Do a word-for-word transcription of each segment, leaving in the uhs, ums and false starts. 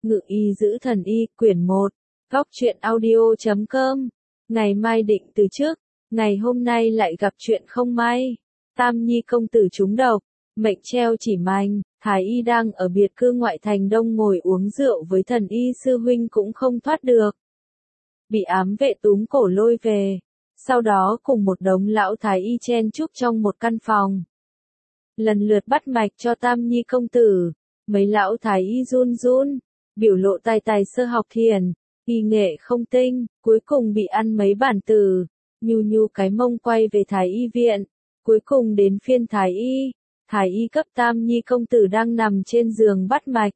Ngự y giữ thần y, quyển một, góc truyện audio chấm com. Ngày mai định từ trước, ngày hôm nay lại gặp chuyện không may. Tam Nhi công tử trúng độc, mệnh treo chỉ mành, Thái y đang ở biệt cư ngoại thành Đông ngồi uống rượu với thần y sư huynh cũng không thoát được. Bị ám vệ túm cổ lôi về, sau đó cùng một đống lão Thái y chen chúc trong một căn phòng. Lần lượt bắt mạch cho Tam Nhi công tử, mấy lão Thái y run run, biểu lộ tài tài sơ học thiền, y nghệ không tinh, cuối cùng bị ăn mấy bản từ, nhu nhu cái mông quay về Thái y viện, cuối cùng đến phiên Thái y, Thái y cấp Tam Nhi công tử đang nằm trên giường bắt mạch.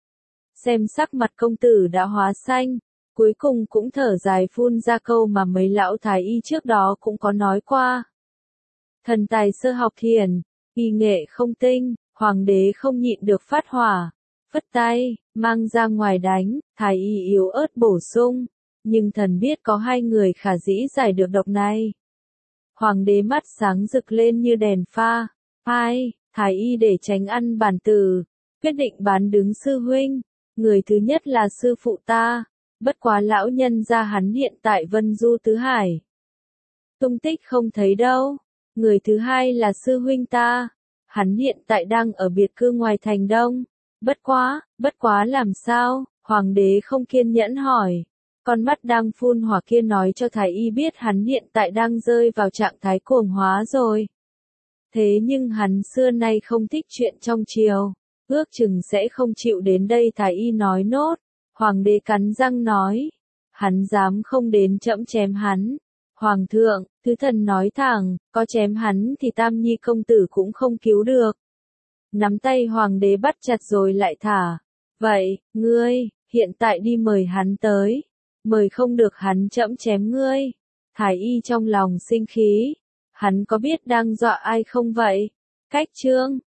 Xem sắc mặt công tử đã hóa xanh, cuối cùng cũng thở dài phun ra câu mà mấy lão Thái y trước đó cũng có nói qua. Thần tài sơ học thiền, y nghệ không tinh, hoàng đế không nhịn được phát hỏa, phất tay, mang ra ngoài đánh, Thái y yếu ớt bổ sung, nhưng thần biết có hai người khả dĩ giải được độc này. Hoàng đế mắt sáng rực lên như đèn pha, hai, Thái y để tránh ăn bản từ, quyết định bán đứng sư huynh, người thứ nhất là sư phụ ta, bất quá lão nhân gia hắn hiện tại Vân Du Tứ Hải. Tung tích không thấy đâu, người thứ hai là sư huynh ta, hắn hiện tại đang ở biệt cư ngoài thành Đông. Bất quá, bất quá làm sao, hoàng đế không kiên nhẫn hỏi. Con mắt đang phun hỏa kia nói cho Thái y biết hắn hiện tại đang rơi vào trạng thái cuồng hóa rồi. Thế nhưng hắn xưa nay không thích chuyện trong triều, ước chừng sẽ không chịu đến đây. Thái y nói nốt, hoàng đế cắn răng nói, hắn dám không đến trẫm chém hắn. Hoàng thượng, thứ thần nói thẳng, có chém hắn thì Tam Nhi công tử cũng không cứu được. Nắm tay hoàng đế bắt chặt rồi lại thả. Vậy, ngươi, hiện tại đi mời hắn tới. Mời không được hắn trẫm chém ngươi. Thái y trong lòng sinh khí. Hắn có biết đang dọa ai không vậy? Cách chương.